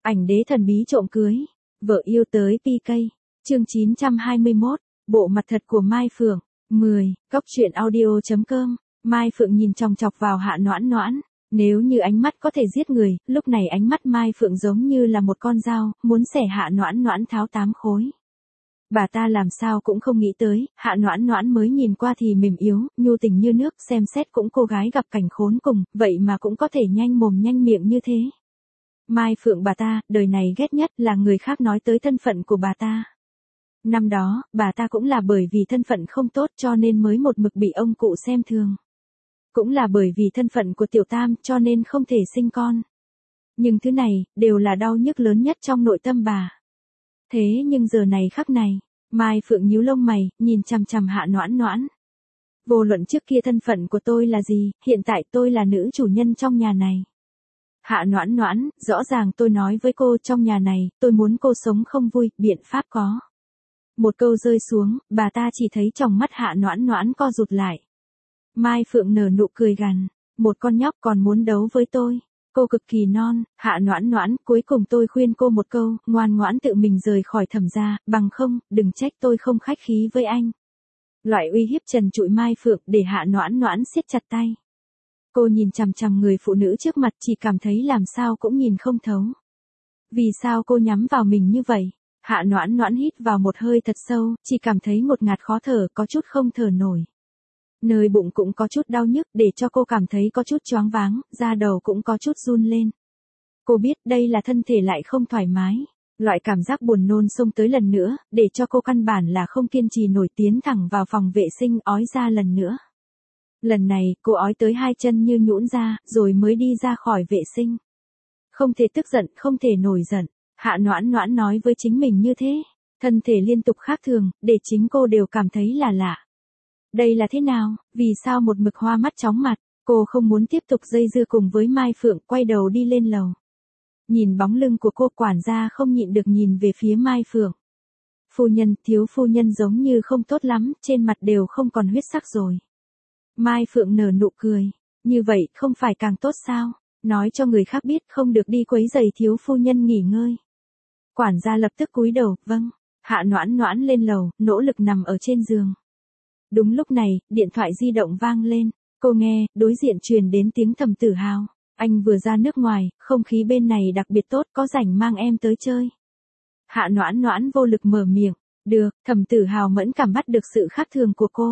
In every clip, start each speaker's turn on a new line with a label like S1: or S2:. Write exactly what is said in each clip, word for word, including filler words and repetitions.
S1: Ảnh đế thần bí trộm cưới. Vợ yêu tới pê ca. Chương chín trăm hai mươi mốt. Bộ mặt thật của Mai Phượng. mười. Cóc truyện audio chấm com. Mai Phượng nhìn chòng chọc vào Hạ Noãn Noãn. Nếu như ánh mắt có thể giết người, lúc này ánh mắt Mai Phượng giống như là một con dao, muốn xẻ Hạ Noãn Noãn tháo tám khối. Bà ta làm sao cũng không nghĩ tới, Hạ Noãn Noãn mới nhìn qua thì mềm yếu, nhu tình như nước, xem xét cũng cô gái gặp cảnh khốn cùng, vậy mà cũng có thể nhanh mồm nhanh miệng như thế. Mai Phượng bà ta, đời này ghét nhất là người khác nói tới thân phận của bà ta. Năm đó, bà ta cũng là bởi vì thân phận không tốt cho nên mới một mực bị ông cụ xem thường. Cũng là bởi vì thân phận của tiểu tam cho nên không thể sinh con. Nhưng thứ này, đều là đau nhức lớn nhất trong nội tâm bà. Thế nhưng giờ này khắc này, Mai Phượng nhíu lông mày, nhìn chằm chằm Hạ Noãn Noãn. Vô luận trước kia thân phận của tôi là gì, hiện tại tôi là nữ chủ nhân trong nhà này. Hạ Noãn Noãn, rõ ràng tôi nói với cô trong nhà này, tôi muốn cô sống không vui, biện pháp có. Một câu rơi xuống, bà ta chỉ thấy trong mắt Hạ Noãn Noãn co rụt lại. Mai Phượng nở nụ cười gằn, một con nhóc còn muốn đấu với tôi. Cô cực kỳ non, Hạ Noãn Noãn, cuối cùng tôi khuyên cô một câu, ngoan ngoãn tự mình rời khỏi Thẩm gia, bằng không, đừng trách tôi không khách khí với anh. Loại uy hiếp trần trụi Mai Phượng để Hạ Noãn Noãn siết chặt tay. Cô nhìn chằm chằm người phụ nữ trước mặt chỉ cảm thấy làm sao cũng nhìn không thấu. Vì sao cô nhắm vào mình như vậy? Hạ Noãn Noãn hít vào một hơi thật sâu, chỉ cảm thấy ngột ngạt khó thở, có chút không thở nổi. Nơi bụng cũng có chút đau nhức để cho cô cảm thấy có chút choáng váng, da đầu cũng có chút run lên. Cô biết đây là thân thể lại không thoải mái. Loại cảm giác buồn nôn xông tới lần nữa, để cho cô căn bản là không kiên trì nổi tiến thẳng vào phòng vệ sinh ói ra lần nữa. Lần này, cô ói tới hai chân như nhũn ra, rồi mới đi ra khỏi vệ sinh. Không thể tức giận, không thể nổi giận. Hạ Noãn Noãn nói với chính mình như thế. Thân thể liên tục khác thường, để chính cô đều cảm thấy là lạ. Đây là thế nào, vì sao một mực hoa mắt chóng mặt, cô không muốn tiếp tục dây dưa cùng với Mai Phượng, quay đầu đi lên lầu. Nhìn bóng lưng của cô, quản gia không nhịn được nhìn về phía Mai Phượng. Phu nhân, thiếu phu nhân giống như không tốt lắm, trên mặt đều không còn huyết sắc rồi. Mai Phượng nở nụ cười, như vậy không phải càng tốt sao, nói cho người khác biết không được đi quấy rầy thiếu phu nhân nghỉ ngơi. Quản gia lập tức cúi đầu, vâng. Hạ Noãn Noãn lên lầu, nỗ lực nằm ở trên giường. Đúng lúc này, điện thoại di động vang lên, cô nghe, đối diện truyền đến tiếng Thẩm Tử Hào. Anh vừa ra nước ngoài, không khí bên này đặc biệt tốt, có rảnh mang em tới chơi. Hạ Noãn Noãn vô lực mở miệng, được. Thẩm Tử Hào mẫn cảm bắt được sự khác thường của cô.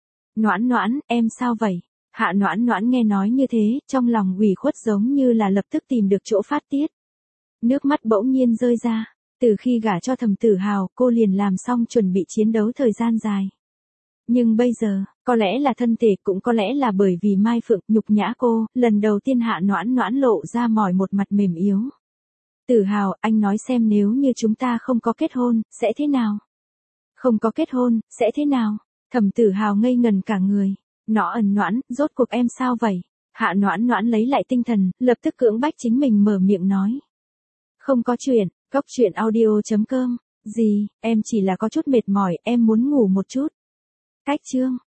S1: Noãn Noãn, em sao vậy? Hạ Noãn Noãn nghe nói như thế, trong lòng ủy khuất giống như là lập tức tìm được chỗ phát tiết. Nước mắt bỗng nhiên rơi ra, từ khi gả cho Thẩm Tử Hào, cô liền làm xong chuẩn bị chiến đấu thời gian dài. Nhưng bây giờ, có lẽ là thân thể, cũng có lẽ là bởi vì Mai Phượng nhục nhã cô, lần đầu tiên Hạ Noãn Noãn lộ ra mỏi một mặt mềm yếu. Tử Hào, anh nói xem nếu như chúng ta không có kết hôn, sẽ thế nào? Không có kết hôn, sẽ thế nào? Thẩm Tử Hào ngây ngần cả người. Nó ẩn Noãn, rốt cuộc em sao vậy? Hạ Noãn Noãn lấy lại tinh thần, lập tức cưỡng bách chính mình mở miệng nói. Không có chuyện, cóc truyện audio chấm com. Gì, em chỉ là có chút mệt mỏi, em muốn ngủ một chút. Cách chương.